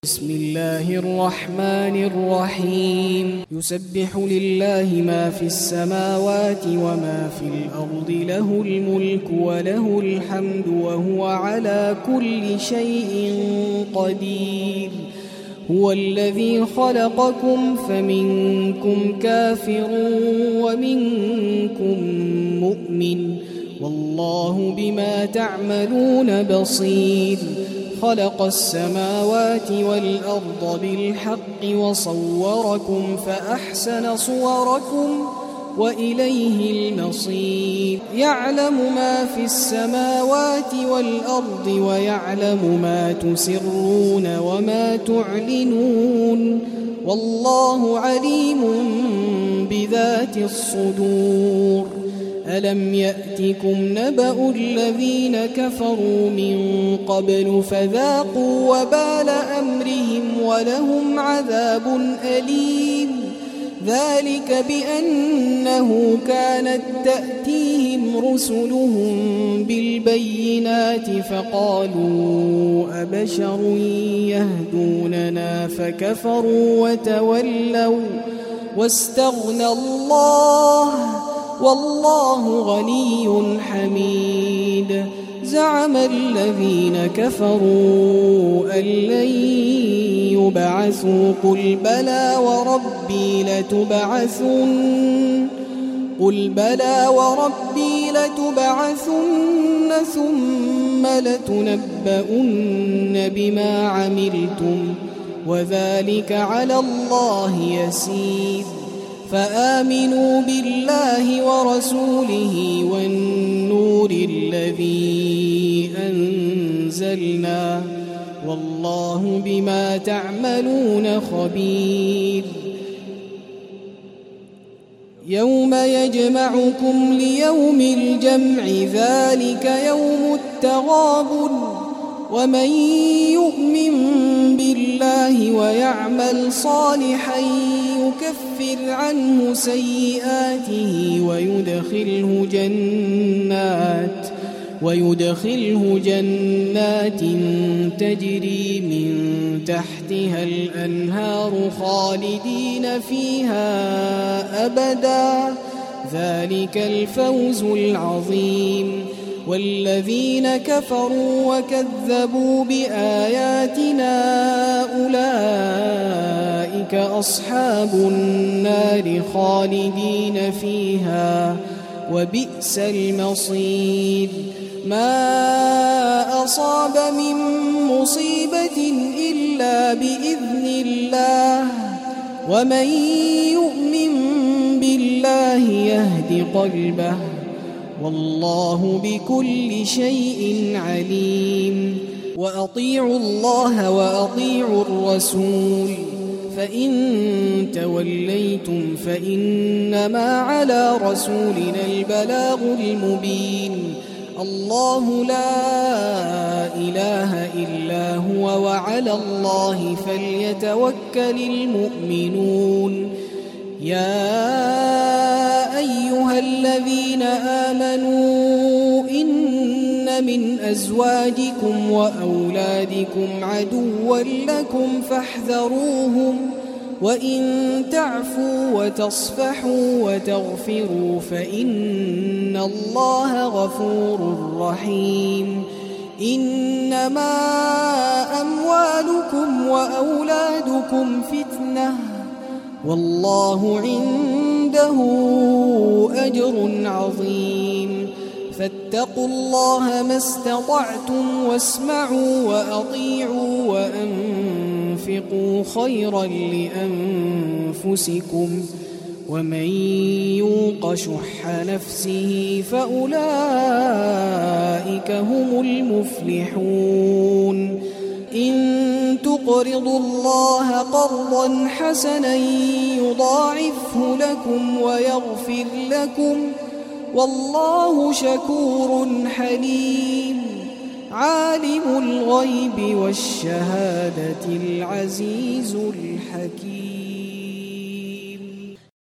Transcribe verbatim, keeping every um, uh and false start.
بسم الله الرحمن الرحيم يسبح لله ما في السماوات وما في الأرض له الملك وله الحمد وهو على كل شيء قدير هو الذي خلقكم فمنكم كافر ومنكم مؤمن والله بما تعملون بصير خلق السماوات والأرض بالحق وصوركم فأحسن صوركم وإليه المصير يعلم ما في السماوات والأرض ويعلم ما تسرون وما تعلنون والله عليم بذات الصدور ألم يأتكم نبأ الذين كفروا من قبل فذاقوا وبال أمرهم ولهم عذاب أليم ذلك بأنه كانت تأتيهم رسلهم بالبينات فقالوا أبشر يهدوننا فكفروا وتولوا واستغنى الله والله غني حميد زعم الذين كفروا أن لن يبعثوا قل بلى وربي لتبعثن قل بلى وربي لتبعثن ثم لتنبؤن بما عملتم وذلك على الله يسير فآمنوا بالله ورسوله والنور الذي أنزلنا والله بما تعملون خبير يوم يجمعكم ليوم الجمع ذلك يوم التغابن ومن يؤمن بالله ويعمل صالحا يكفر عنه سيئاته ويدخله جنات ويدخله جنات تجري من تحتها الأنهار خالدين فيها أبدا ذلك الفوز العظيم والذين كفروا وكذبوا بآياتنا أولئك أصحاب النار خالدين فيها وبئس المصير ما أصاب من مصيبة إلا بإذن الله ومن يؤمن بالله يهد قلبه والله بكل شيء عليم وأطيعوا الله وأطيعوا الرسول فإن توليتم فإنما على رسولنا البلاغ المبين الله لا إله إلا هو وعلى الله فليتوكل المؤمنون يا أيها الذين آمنوا إن من أزواجكم وأولادكم عدوا لكم فاحذروهم وإن تعفوا وتصفحوا وتغفروا فإن الله غفور رحيم إنما أموالكم وأولادكم فتنة والله عنده أجر عظيم فاتقوا الله ما استطعتم واسمعوا وأطيعوا وأنفقوا خيرا لأنفسكم ومن يوق شح نفسه فأولئك هم المفلحون إن تقرضوا الله قرضا حسنا يضاعفه لكم ويغفر لكم والله شكور حليم عالم الغيب والشهادة العزيز الحكيم